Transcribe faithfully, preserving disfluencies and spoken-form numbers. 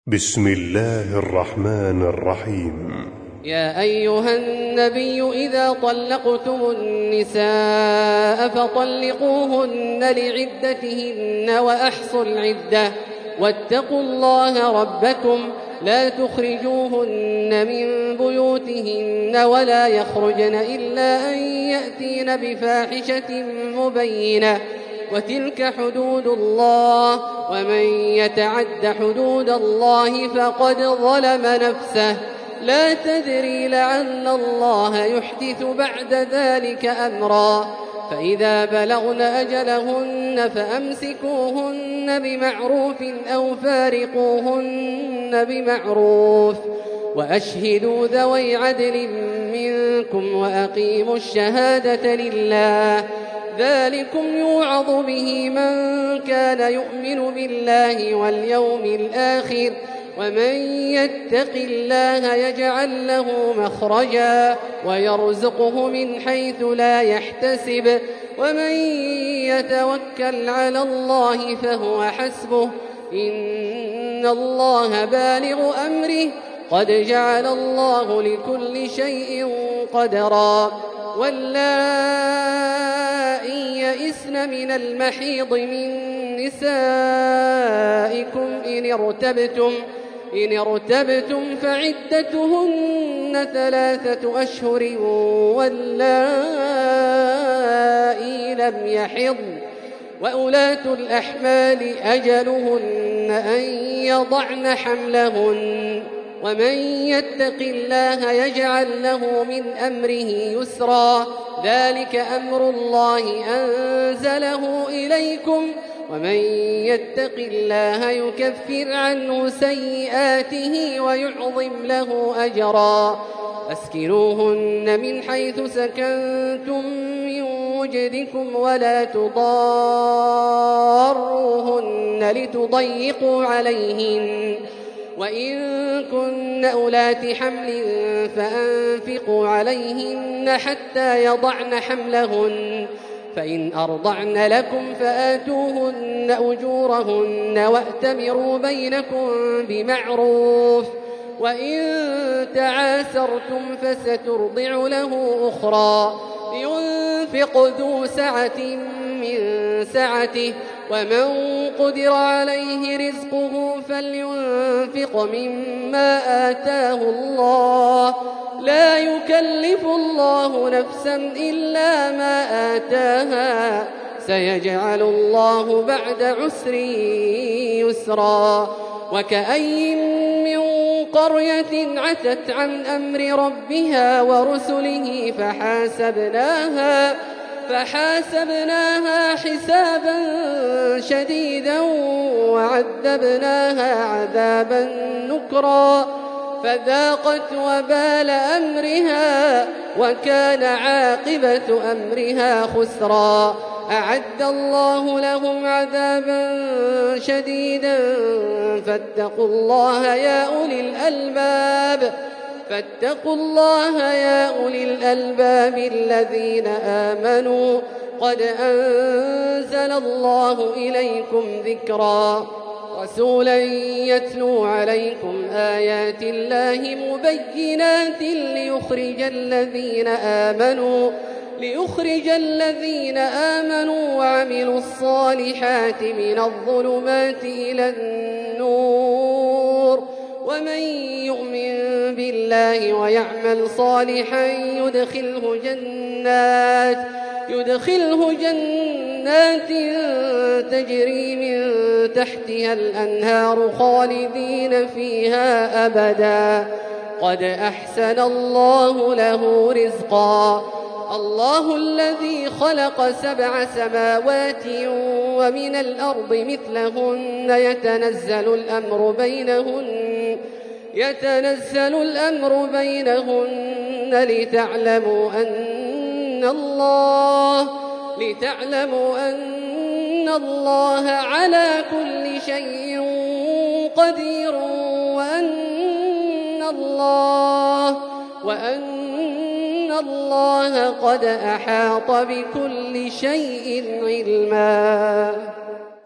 بسم الله الرحمن الرحيم. يا أيها النبي إذا طلقتم النساء فطلقوهن لعدتهن وأحصوا العدة واتقوا الله ربكم لا تخرجوهن من بيوتهن ولا يخرجن إلا أن يأتين بفاحشة مبينة وتلك حدود الله ومن يتعد حدود الله فقد ظلم نفسه لا تدري لعل الله يحدث بعد ذلك أمرا فإذا بلغن أجلهن فأمسكوهن بمعروف أو فارقوهن بمعروف وأشهدوا ذوي عدل منكم وأقيموا الشهادة لله ذلكم يوعظ به من كان يؤمن بالله واليوم الآخر ومن يتق الله يجعل له مخرجا ويرزقه من حيث لا يحتسب ومن يتوكل على الله فهو حسبه إن الله بالغ أمره قد جعل الله لكل شيء قدرا واللائي يئسن من المحيض من نسائكم إن ارتبتم إن ارتبتم فعدتهن ثلاثة أشهر واللائي لم يحضن وأولاة الأحمال أجلهن أن يضعن حملهن ومن يتق الله يجعل له من أمره يسرا ذلك أمر الله أنزله إليكم ومن يتق الله يكفر عنه سيئاته ويعظم له أجرا أسكنوهن من حيث سكنتم من وجدكم ولا تضاروهن لتضيقوا عليهن وإن كن أولات حمل فأنفقوا عليهن حتى يضعن حملهن فإن أرضعن لكم فآتوهن أجورهن وأتمروا بينكم بمعروف وإن تعاسرتم فسترضع له أخرى لينفق ذو سعة من سعته ومن قدر عليه رزقه فلينفق مما آتاه الله لا يكلف الله نفسا إلا ما آتاها سيجعل الله بعد عسر يسرا وكأي من قرية عتت عن أمر ربها ورسله فحاسبناها فحاسبناها حسابا شديدا وعذبناها عذابا نكرا فذاقت وبال أمرها وكان عاقبة أمرها خسرا أعد الله لهم عذابا شديدا فاتقوا الله يا أولي الألباب فاتقوا الله يا أولي الألباب الذين آمنوا قد أنزل الله إليكم ذكرا رسولا يتلو عليكم آيات الله مبينات ليخرج الذين آمنوا ليخرج الذين آمنوا وعملوا الصالحات من الظلمات إلى النور ومن يؤمن بالله ويعمل صالحا يدخله جنات يدخله جنات تجري من تحتها الأنهار خالدين فيها أبدا قد أحسن الله له رزقا الله الذي خلق سبع سماوات ومن الأرض مثلهن يتنزل الأمر بينهن يتنزل الأمر بينهن لتعلموا أن الله لتعلموا أن الله على كل شيء قدير وأن الله وأن الله قد أحاط بكل شيء علما.